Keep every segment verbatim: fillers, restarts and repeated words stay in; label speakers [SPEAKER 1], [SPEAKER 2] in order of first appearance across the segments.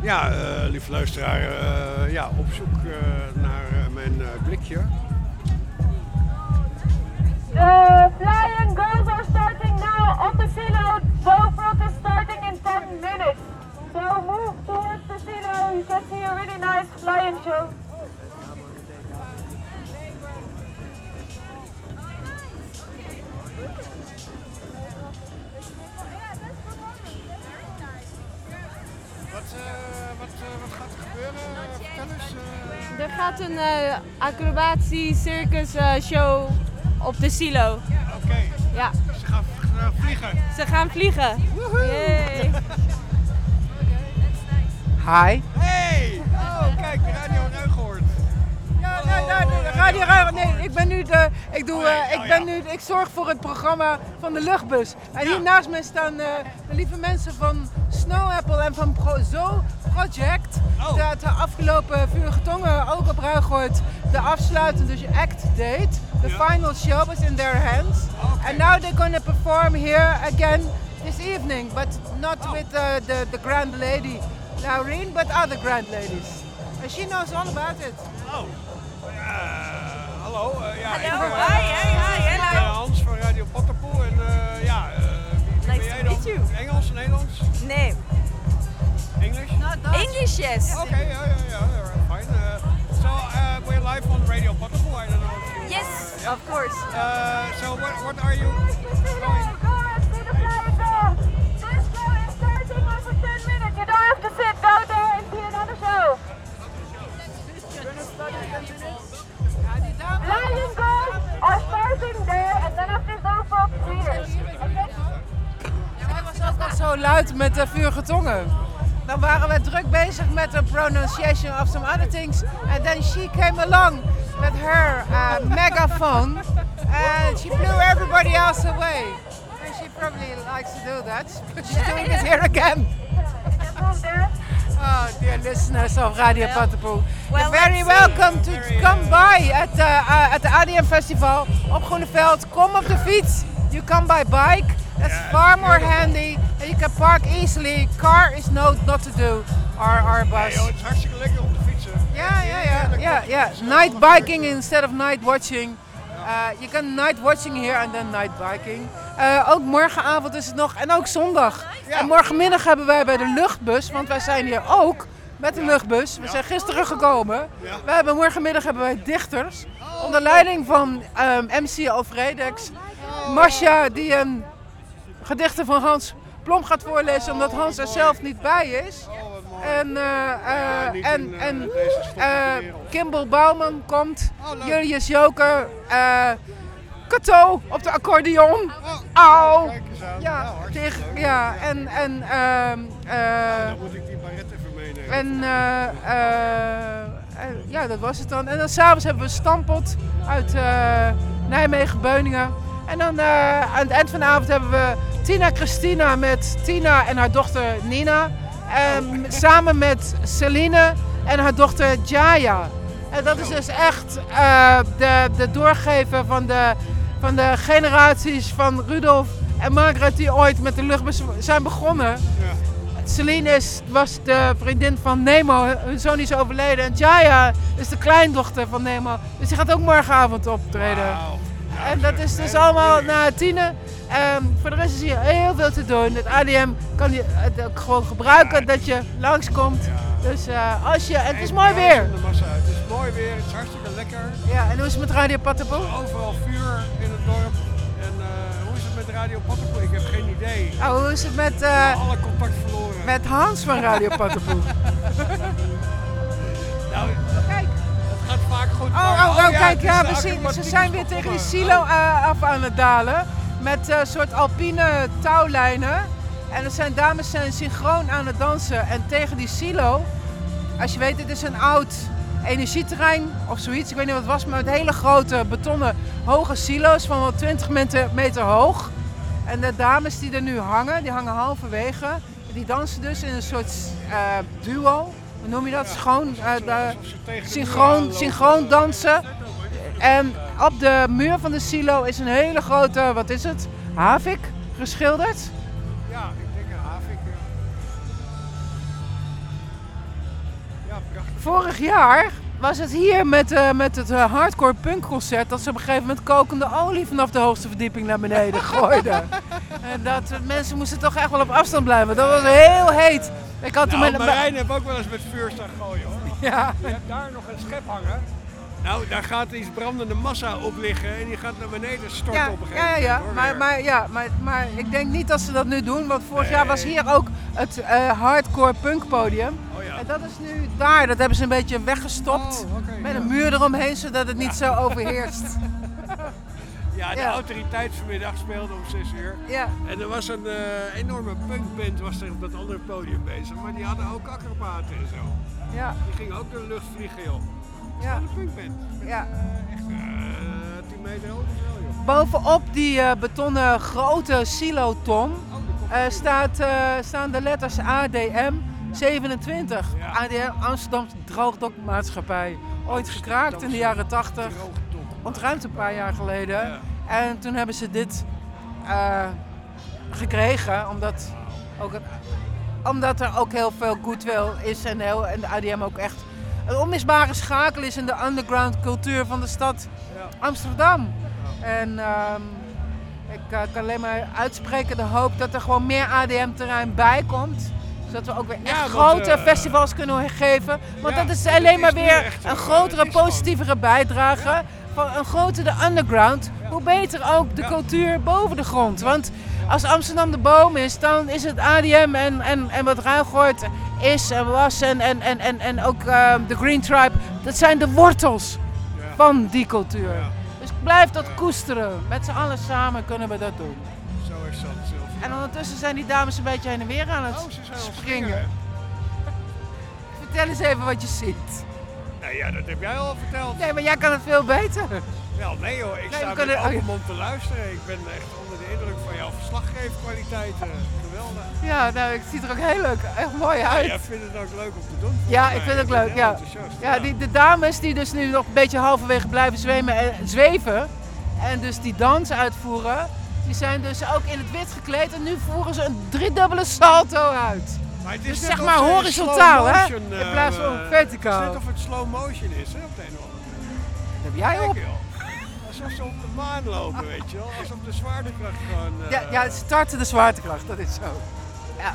[SPEAKER 1] Ja, uh, lieve luisteraar, uh, ja, op zoek uh, naar uh, mijn uh, blikje.
[SPEAKER 2] The flying girls are starting now on the silo. Bowfront is starting in ten minutes. So move towards the silo. You can see a really nice flying show.
[SPEAKER 1] Wat, uh, wat, uh, wat gaat er gebeuren? Vertel eens. Uh...
[SPEAKER 3] Er gaat een uh, acrobatie circus uh, show op de silo.
[SPEAKER 1] Oké. Okay.
[SPEAKER 3] Ja.
[SPEAKER 1] Ze gaan uh, vliegen.
[SPEAKER 3] Ze gaan vliegen. Yay.
[SPEAKER 4] Hi.
[SPEAKER 1] Hey! Oh, kijk, Radio Ruigoord.
[SPEAKER 4] Ja, nee, nee, nee, Radio Ruigoord. Nee, ik ben nu de, ik doe, uh, ik ben nu, ik zorg voor het programma van de luchtbus. En hier naast mij staan uh, de lieve mensen van Snow Apple en van Pro Zo Project.
[SPEAKER 1] Oh.
[SPEAKER 4] De, de afgelopen Vurige Tongen ook op Ruigoord de afsluitende act deed. The
[SPEAKER 1] yeah.
[SPEAKER 4] final show was in their hands.
[SPEAKER 1] Okay.
[SPEAKER 4] And now they're going to perform here again this evening, but not oh. with uh, the, the grand lady Laureen, but other grand ladies. And she knows all about it.
[SPEAKER 1] Oh. Uh, hallo. Uh, ja,
[SPEAKER 3] hallo.
[SPEAKER 1] Ik, uh,
[SPEAKER 3] hi, hi, hi.
[SPEAKER 1] Ik ben Hans van Radio Potterpoel en uh, ja, uh, wie,
[SPEAKER 3] nice
[SPEAKER 1] ben jij
[SPEAKER 3] to
[SPEAKER 1] dan?
[SPEAKER 3] meet you.
[SPEAKER 1] Engels, Nederlands?
[SPEAKER 3] Nee.
[SPEAKER 1] English?
[SPEAKER 3] English, yes.
[SPEAKER 1] Okay, yeah, yeah, yeah, fine. Uh, so uh, we're live on Radio Potterpool. I don't know if you.
[SPEAKER 3] Yes,
[SPEAKER 1] yeah.
[SPEAKER 3] of course.
[SPEAKER 1] Uh, so what, what are you going?
[SPEAKER 2] You don't have to sit, go there and see another show. Flying girls are starting there and then after Bowfront here.
[SPEAKER 4] Hij was ook al zo luid met de Vurige Tongen. Dan waren we druk bezig met de pronunciation of some other things. And then she came along with her uh, megaphone and she blew everybody else away. And she probably likes to do that, but she's doing it here again. Oh, dear listeners of Radio Potterpoel,
[SPEAKER 3] well,
[SPEAKER 4] you're very welcome to come by at the, uh, at the A D M Festival op Groeneveld. Kom op de fiets. You come by bike. That's yeah, far more handy and you can park easily. Car is no, not to do. Our, our bus.
[SPEAKER 1] Nee, joh, het is hartstikke lekker om te fietsen.
[SPEAKER 4] Ja, ja, ja. ja, ja. Night biking instead of night watching. Uh, je kan night watching here en dan night biking. Uh, ook morgenavond is het nog en ook zondag. Ja. En morgenmiddag hebben wij bij de luchtbus, want wij zijn hier ook met de luchtbus. We ja. zijn gisteren gekomen. Ja. We hebben morgenmiddag hebben wij dichters. Oh, onder leiding van um, M C Alfredex. Oh. Masha die een gedichten van Hans Plom gaat voorlezen omdat Hans er zelf niet bij is. En, uh, uh, en, en uh, Kimball Bouwman komt, Julius Joker, uh, Kato op de accordeon. Auw! Ja, tegen, ja, en, en, uh, uh,
[SPEAKER 1] dan moet ik die baret even meenemen.
[SPEAKER 4] En, uh, uh, uh, ja, dat was het dan. En dan s'avonds hebben we Stampot uit uh, Nijmegen-Beuningen. En dan uh, aan het eind van de avond hebben we Tina Christina met Tina en haar dochter Nina. Um, samen met Celine en haar dochter Jaya. En dat is dus echt uh, de, de doorgever van de, van de generaties van Rudolf en Margaret die ooit met de luchtbus zijn begonnen. Ja. Celine is, was de vriendin van Nemo, hun zoon is overleden. En Jaya is de kleindochter van Nemo. Dus die gaat ook morgenavond optreden. Wow. Ja, en dat is dus allemaal na tienen. Um, voor de rest is hier heel veel te doen. Het A D M kan je het ook gewoon gebruiken, ja, dat je langskomt. Ja. Dus uh, als je, en het is mooi weer.
[SPEAKER 1] De massa. Het is mooi weer, het is hartstikke lekker.
[SPEAKER 4] Ja, en hoe is het met Radio Potterpoel?
[SPEAKER 1] Overal vuur in het dorp. En uh, hoe is het met Radio Potterpoel? Ik heb geen idee.
[SPEAKER 4] Oh, hoe is het met, uh,
[SPEAKER 1] alle contact verloren.
[SPEAKER 4] Met Hans van Radio Potterpoel?
[SPEAKER 1] Nou, kijk. Het gaat vaak goed.
[SPEAKER 4] Oh, oh, oh, oh ja, kijk, ja, we zien, ze zijn weer tegen die silo uh, af aan het dalen. Met een uh, soort alpine touwlijnen. En er zijn dames zijn synchroon aan het dansen. En tegen die silo, als je weet, dit is een oud energieterrein of zoiets. Ik weet niet wat het was, maar met hele grote betonnen hoge silo's van wel twintig meter, meter hoog. En de dames die er nu hangen, die hangen halverwege. Die dansen dus in een soort uh, duo. Hoe noem je dat? Schoon, uh, de, synchroon, synchroon dansen. En op de muur van de silo is een hele grote, wat is het? Havik geschilderd.
[SPEAKER 1] Ja, ik denk een havik.
[SPEAKER 4] vorig jaar was het hier met, uh, met het uh, hardcore punkconcert dat ze op een gegeven moment kokende olie vanaf de hoogste verdieping naar beneden gooiden. En dat uh, mensen moesten toch echt wel op afstand blijven. Dat was heel heet. Ik had
[SPEAKER 1] Nou,
[SPEAKER 4] toen
[SPEAKER 1] Marijn heeft ook wel eens met vuur staan gooien hoor.
[SPEAKER 4] Ja.
[SPEAKER 1] Je hebt daar nog een schep hangen. Nou, daar gaat iets brandende massa op liggen en die gaat naar beneden storten
[SPEAKER 4] Ja,
[SPEAKER 1] op een
[SPEAKER 4] ja,
[SPEAKER 1] gegeven
[SPEAKER 4] ja, ja.
[SPEAKER 1] moment. hoor,
[SPEAKER 4] Maar,
[SPEAKER 1] weer.
[SPEAKER 4] maar, ja maar, maar ik denk niet dat ze dat nu doen, want vorig
[SPEAKER 1] Nee.
[SPEAKER 4] jaar was hier ook het uh, hardcore punk podium.
[SPEAKER 1] Oh ja.
[SPEAKER 4] En dat is nu daar, dat hebben ze een beetje weggestopt
[SPEAKER 1] Oh, oké,
[SPEAKER 4] met
[SPEAKER 1] ja.
[SPEAKER 4] een muur eromheen, zodat het niet zo overheerst.
[SPEAKER 1] Ja, de
[SPEAKER 4] Ja.
[SPEAKER 1] autoriteit vanmiddag speelde om zes uur.
[SPEAKER 4] Ja.
[SPEAKER 1] En er was een uh, enorme punkband was er op dat andere podium bezig, maar die hadden ook acrobaten en zo.
[SPEAKER 4] Ja,
[SPEAKER 1] Die gingen ook door de lucht vliegen joh.
[SPEAKER 4] ja,
[SPEAKER 1] Een punkband. Met
[SPEAKER 4] ja.
[SPEAKER 1] echt uh, tien meter hoog of zo joh.
[SPEAKER 4] Bovenop die uh, betonnen grote siloton
[SPEAKER 1] Oh, die komt
[SPEAKER 4] uh, staat, uh, staan de letters A D M zevenentwintig.
[SPEAKER 1] Ja.
[SPEAKER 4] A D M, Amsterdamse Droogdokmaatschappij. Ooit gekraakt in de jaren tachtig.
[SPEAKER 1] droogdok.
[SPEAKER 4] Ontruimd een paar jaar geleden.
[SPEAKER 1] Ja.
[SPEAKER 4] En toen hebben ze dit uh, gekregen, omdat, ook het, omdat er ook heel veel goodwill is en, heel, en de A D M ook echt een onmisbare schakel is in de underground cultuur van de stad
[SPEAKER 1] Ja.
[SPEAKER 4] Amsterdam. En um, ik uh, kan alleen maar uitspreken de hoop dat er gewoon meer A D M-terrein bij komt. Zodat we ook weer echt
[SPEAKER 1] Ja, want,
[SPEAKER 4] grote
[SPEAKER 1] uh,
[SPEAKER 4] festivals kunnen geven. Want
[SPEAKER 1] ja,
[SPEAKER 4] dat is
[SPEAKER 1] het
[SPEAKER 4] alleen
[SPEAKER 1] is
[SPEAKER 4] maar
[SPEAKER 1] nu
[SPEAKER 4] weer
[SPEAKER 1] echt zo,
[SPEAKER 4] een
[SPEAKER 1] uh,
[SPEAKER 4] grotere,
[SPEAKER 1] het is gewoon-
[SPEAKER 4] positievere bijdrage.
[SPEAKER 1] Ja.
[SPEAKER 4] Van een grotere underground,
[SPEAKER 1] Ja.
[SPEAKER 4] hoe beter ook de
[SPEAKER 1] Ja.
[SPEAKER 4] cultuur boven de grond. Want als Amsterdam de boom is, dan is het A D M en, en, en wat Ruigoord is en was en, en, en, en, en ook uh, de Green Tribe. Dat zijn de wortels
[SPEAKER 1] Ja.
[SPEAKER 4] van die cultuur.
[SPEAKER 1] Ja.
[SPEAKER 4] Dus blijf dat koesteren. Met z'n allen samen kunnen we dat doen.
[SPEAKER 1] Zo is dat, Sylvie.
[SPEAKER 4] En ondertussen zijn die dames een beetje heen en weer aan het
[SPEAKER 1] Oh, ze zijn aan het
[SPEAKER 4] springen.
[SPEAKER 1] springen.
[SPEAKER 4] Vertel eens even wat je ziet.
[SPEAKER 1] Nou ja, dat heb jij al verteld.
[SPEAKER 4] Nee, maar jij kan het veel beter.
[SPEAKER 1] Wel, nee hoor, ik
[SPEAKER 4] Nee, we
[SPEAKER 1] sta
[SPEAKER 4] kunnen-
[SPEAKER 1] met
[SPEAKER 4] oh, ja.
[SPEAKER 1] open mond te luisteren. Ik ben echt onder de indruk van jouw verslaggeefkwaliteiten. Geweldig.
[SPEAKER 4] Ja, nou, het ziet er ook heel leuk, echt mooi
[SPEAKER 1] Ja,
[SPEAKER 4] uit.
[SPEAKER 1] jij vindt het ook leuk om te doen? volgens
[SPEAKER 4] Ja,
[SPEAKER 1] mij.
[SPEAKER 4] ik vind het
[SPEAKER 1] Je
[SPEAKER 4] ook
[SPEAKER 1] bent
[SPEAKER 4] leuk,
[SPEAKER 1] heel
[SPEAKER 4] ja.
[SPEAKER 1] enthousiast,
[SPEAKER 4] Ja, die, de dames die dus nu nog een beetje halverwege blijven zwemen, eh, zweven en dus die dans uitvoeren, die zijn dus ook in het wit gekleed en nu voeren ze een driedubbele salto uit.
[SPEAKER 1] Maar het is
[SPEAKER 4] Dus
[SPEAKER 1] net
[SPEAKER 4] zeg
[SPEAKER 1] of
[SPEAKER 4] maar
[SPEAKER 1] ze in
[SPEAKER 4] horizontaal,
[SPEAKER 1] slow
[SPEAKER 4] hè?
[SPEAKER 1] motion,
[SPEAKER 4] In
[SPEAKER 1] eh,
[SPEAKER 4] plaats van
[SPEAKER 1] eh,
[SPEAKER 4] verticaal.
[SPEAKER 1] Het is net of het slow motion is, hè, op de een of andere manier.
[SPEAKER 4] Dat heb jij op.
[SPEAKER 1] Kijk joh. Alsof ze op de maan lopen, weet je wel. Alsof de zwaartekracht gewoon... eh,
[SPEAKER 4] Ja, ja, het starten de zwaartekracht, dat is zo. Ja.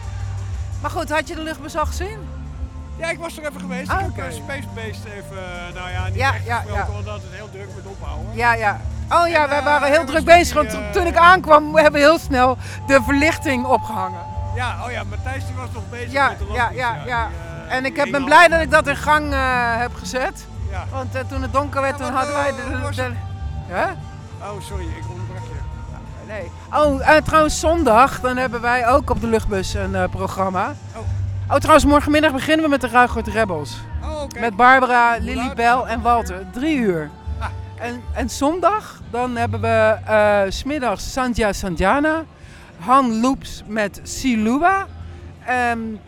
[SPEAKER 4] Maar goed, had je de luchtbus al gezien?
[SPEAKER 1] Ja, ik was er even geweest.
[SPEAKER 4] Ah,
[SPEAKER 1] Ik
[SPEAKER 4] oké.
[SPEAKER 1] heb uh, Space Beast even, uh, nou ja, niet
[SPEAKER 4] Ja,
[SPEAKER 1] echt
[SPEAKER 4] ja,
[SPEAKER 1] gesproken,
[SPEAKER 4] ja.
[SPEAKER 1] want dat het heel druk met ophouden.
[SPEAKER 4] Ja, ja. Oh ja,
[SPEAKER 1] En,
[SPEAKER 4] wij
[SPEAKER 1] eh,
[SPEAKER 4] waren heel
[SPEAKER 1] hebben
[SPEAKER 4] druk
[SPEAKER 1] ze
[SPEAKER 4] bezig,
[SPEAKER 1] die,
[SPEAKER 4] want
[SPEAKER 1] eh,
[SPEAKER 4] toen ik aankwam hebben we heel snel de verlichting opgehangen.
[SPEAKER 1] Ja, oh ja, Matthijs die was nog bezig
[SPEAKER 4] Ja,
[SPEAKER 1] met de
[SPEAKER 4] ja,
[SPEAKER 1] lampjes.
[SPEAKER 4] ja, ja.
[SPEAKER 1] Die, uh,
[SPEAKER 4] En ik
[SPEAKER 1] die
[SPEAKER 4] heb, ben
[SPEAKER 1] hingen
[SPEAKER 4] blij
[SPEAKER 1] al-
[SPEAKER 4] dat ik dat in gang uh, heb gezet.
[SPEAKER 1] Ja.
[SPEAKER 4] Want uh, toen het donker werd,
[SPEAKER 1] Ja,
[SPEAKER 4] toen
[SPEAKER 1] wat,
[SPEAKER 4] hadden wij
[SPEAKER 1] uh,
[SPEAKER 4] de...
[SPEAKER 1] was
[SPEAKER 4] de,
[SPEAKER 1] het?
[SPEAKER 4] Hè?
[SPEAKER 1] Oh, sorry, ik onderbrak je.
[SPEAKER 4] Nee. Oh, uh, trouwens zondag, dan hebben wij ook op de luchtbus een uh, programma.
[SPEAKER 1] Oh.
[SPEAKER 4] Oh, trouwens morgenmiddag beginnen we met de Ruigoord Rebels.
[SPEAKER 1] Oh, oké.
[SPEAKER 4] Met Barbara,
[SPEAKER 1] Hoe
[SPEAKER 4] Lily
[SPEAKER 1] laat is
[SPEAKER 4] Bell
[SPEAKER 1] dat
[SPEAKER 4] en Walter. Drie uur.
[SPEAKER 1] Ah.
[SPEAKER 4] En, en zondag, dan hebben we uh, 's middags Sandhya Sandjana. Han Loops met Silua. En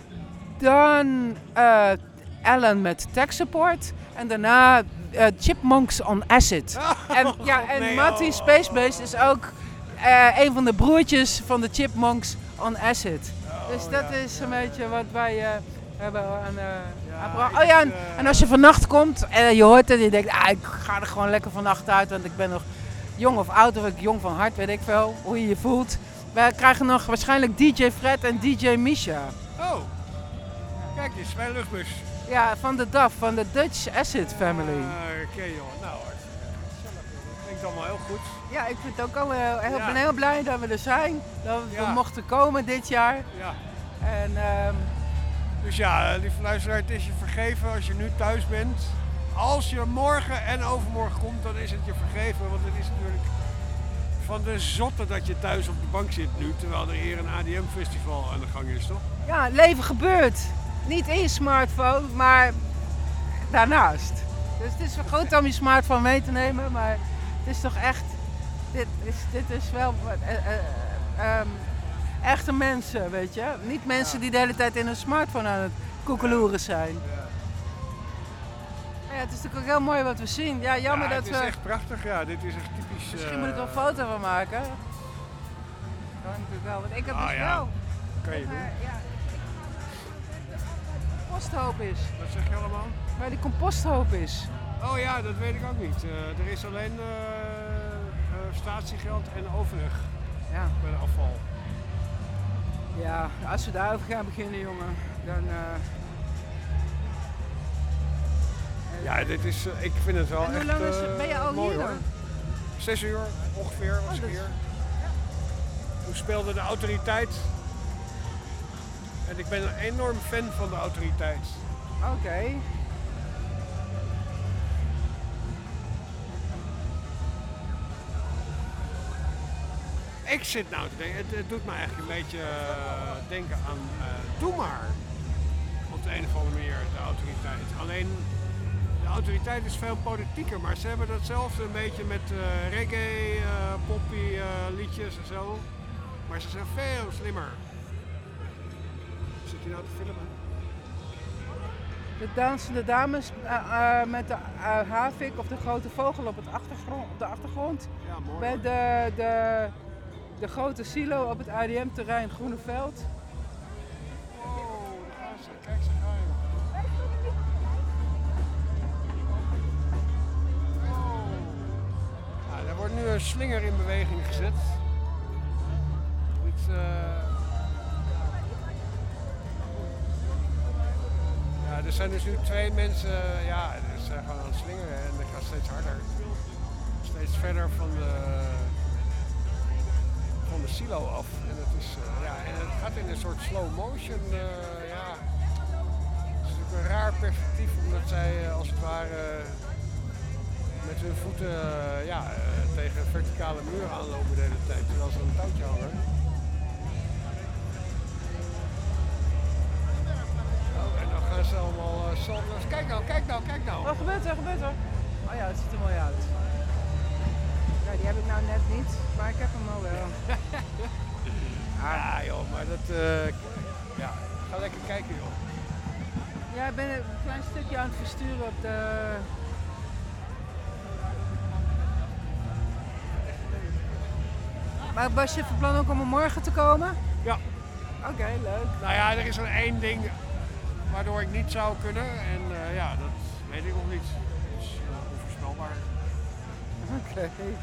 [SPEAKER 4] dan uh, Ellen met Tech Support. En daarna uh, Chipmunks on Acid.
[SPEAKER 1] Oh,
[SPEAKER 4] En, ja, en
[SPEAKER 1] nee,
[SPEAKER 4] Matty
[SPEAKER 1] oh.
[SPEAKER 4] Spacebase is ook uh, een van de broertjes van de Chipmunks on Acid. Dus dat
[SPEAKER 1] ja,
[SPEAKER 4] is
[SPEAKER 1] ja,
[SPEAKER 4] een beetje wat wij uh, hebben aan... Uh,
[SPEAKER 1] Ja,
[SPEAKER 4] aan pro-
[SPEAKER 1] ik
[SPEAKER 4] oh ja,
[SPEAKER 1] heb,
[SPEAKER 4] en,
[SPEAKER 1] uh,
[SPEAKER 4] en als je vannacht komt en je hoort het en je denkt, ah, ik ga er gewoon lekker vannacht uit, want ik ben nog jong of oud of ik jong van hart, weet ik veel, hoe je je voelt. Wij krijgen nog waarschijnlijk D J Fred en D J Misha.
[SPEAKER 1] Oh, kijk eens, bij luchtbus.
[SPEAKER 4] Ja, van de D A F, van de Dutch Acid Family.
[SPEAKER 1] Uh, Oké joh, nou hartstikke gezellig. joh. Dat klinkt allemaal heel goed.
[SPEAKER 4] Ja, ik vind het ook al heel, heel,
[SPEAKER 1] Ja.
[SPEAKER 4] ben heel blij dat we er zijn, dat we
[SPEAKER 1] Ja.
[SPEAKER 4] mochten komen dit jaar.
[SPEAKER 1] Ja.
[SPEAKER 4] En ehm,
[SPEAKER 1] Dus ja, lieve luisteraar, het is je vergeven als je nu thuis bent. Als je morgen en overmorgen komt, dan is het je vergeven. Want het is natuurlijk van de zotte dat je thuis op de bank zit nu. Terwijl er hier een A D M-festival aan de gang is, toch?
[SPEAKER 4] ja, leven gebeurt. Niet in je smartphone, maar daarnaast. Dus het is wel goed om je smartphone mee te nemen, maar het is toch echt, dit is, dit is wel uh, uh, um, echte mensen, weet je. Niet mensen
[SPEAKER 1] Ja.
[SPEAKER 4] die de hele tijd in hun smartphone aan het koekeloeren zijn.
[SPEAKER 1] Ja.
[SPEAKER 4] Ja, het is natuurlijk ook heel mooi wat we zien. Ja, jammer
[SPEAKER 1] Ja,
[SPEAKER 4] dat
[SPEAKER 1] het is
[SPEAKER 4] we...
[SPEAKER 1] echt prachtig, ja. Dit is echt typisch...
[SPEAKER 4] Misschien
[SPEAKER 1] uh,
[SPEAKER 4] moet ik er een foto van maken. Kan natuurlijk wel, want ik heb
[SPEAKER 1] Ah,
[SPEAKER 4] dus
[SPEAKER 1] ja.
[SPEAKER 4] wel.
[SPEAKER 1] Kan je doen.
[SPEAKER 4] Maar, ja. composthoop is.
[SPEAKER 1] Wat zeg je allemaal?
[SPEAKER 4] Waar die composthoop is.
[SPEAKER 1] Oh ja, dat weet ik ook niet. Uh, er is alleen uh, uh, statiegeld en overig
[SPEAKER 4] Ja.
[SPEAKER 1] bij de afval.
[SPEAKER 4] Ja, als we daarover gaan beginnen, jongen, dan... Uh...
[SPEAKER 1] Ja, dit is, uh, ik vind het wel
[SPEAKER 4] en
[SPEAKER 1] echt
[SPEAKER 4] hoe lang is,
[SPEAKER 1] uh,
[SPEAKER 4] ben je al
[SPEAKER 1] mooi
[SPEAKER 4] hier
[SPEAKER 1] hoor.
[SPEAKER 4] dan?
[SPEAKER 1] Zes uur ongeveer was
[SPEAKER 4] oh,
[SPEAKER 1] ik hier. Toen speelde de autoriteit. En ik ben een enorm fan van de autoriteit.
[SPEAKER 4] Oké. Okay.
[SPEAKER 1] Ik zit nou te denken, het, het doet me eigenlijk een beetje uh, denken aan uh, Doe maar. Op de een of andere manier, de autoriteit. Alleen, de autoriteit is veel politieker, maar ze hebben datzelfde een beetje met uh, reggae, uh, poppy uh, liedjes en zo. Maar ze zijn veel slimmer. Zit je nou te filmen?
[SPEAKER 4] De dansende dames uh, uh, met de uh, havik of de grote vogel op, het achtergrond, op de achtergrond.
[SPEAKER 1] Ja, mooi.
[SPEAKER 4] Bij de, de, de grote silo op het A D M-terrein Groeneveld.
[SPEAKER 1] Wow, daar gaan ze. Kijk, ze gaan. Wow. Nou, er wordt nu een slinger in beweging gezet. Dit, uh... ja, er zijn dus nu twee mensen, ja, ze zijn gewoon aan het slingeren en dat gaat steeds harder. Steeds verder van de, van de silo af. En het, is, uh, ja, en het gaat in een soort slow motion. Uh, ja. Het is natuurlijk een raar perspectief omdat zij uh, als het ware met hun voeten uh, ja, uh, tegen een verticale muur aanlopen de hele tijd terwijl ze een touwtje hangen. Oh, en dan gaan ze allemaal uh, salto's. Kijk nou, kijk nou, kijk nou.
[SPEAKER 4] Wat gebeurt er, gebeurt er? Oh ja, het ziet er mooi uit. Ja, die heb ik nou net niet, maar ik heb hem al wel.
[SPEAKER 1] Ja joh, maar dat, uh, ja, ga lekker kijken joh.
[SPEAKER 4] Ja, ik ben een klein stukje aan het versturen op de... Maar was je van plan ook om er morgen te komen?
[SPEAKER 1] Ja.
[SPEAKER 4] Oké, okay, leuk.
[SPEAKER 1] Nou ja, er is er één ding waardoor ik niet zou kunnen en uh, ja, dat weet ik nog niet. Dat is uh, onvoorspelbaar.
[SPEAKER 4] Oké. Okay.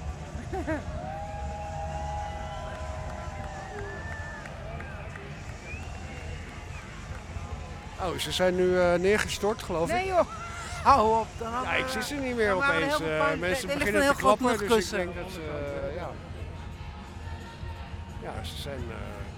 [SPEAKER 1] Oh, ze zijn nu uh, neergestort, geloof
[SPEAKER 4] nee,
[SPEAKER 1] ik.
[SPEAKER 4] Nee joh, hou op. Dan
[SPEAKER 1] ja, ik zie ze niet meer
[SPEAKER 4] dan
[SPEAKER 1] opeens. Uh, mensen
[SPEAKER 4] er
[SPEAKER 1] beginnen te klappen, dus ik denk dat ze...
[SPEAKER 4] Uh,
[SPEAKER 1] ja. ja, ze zijn... Uh,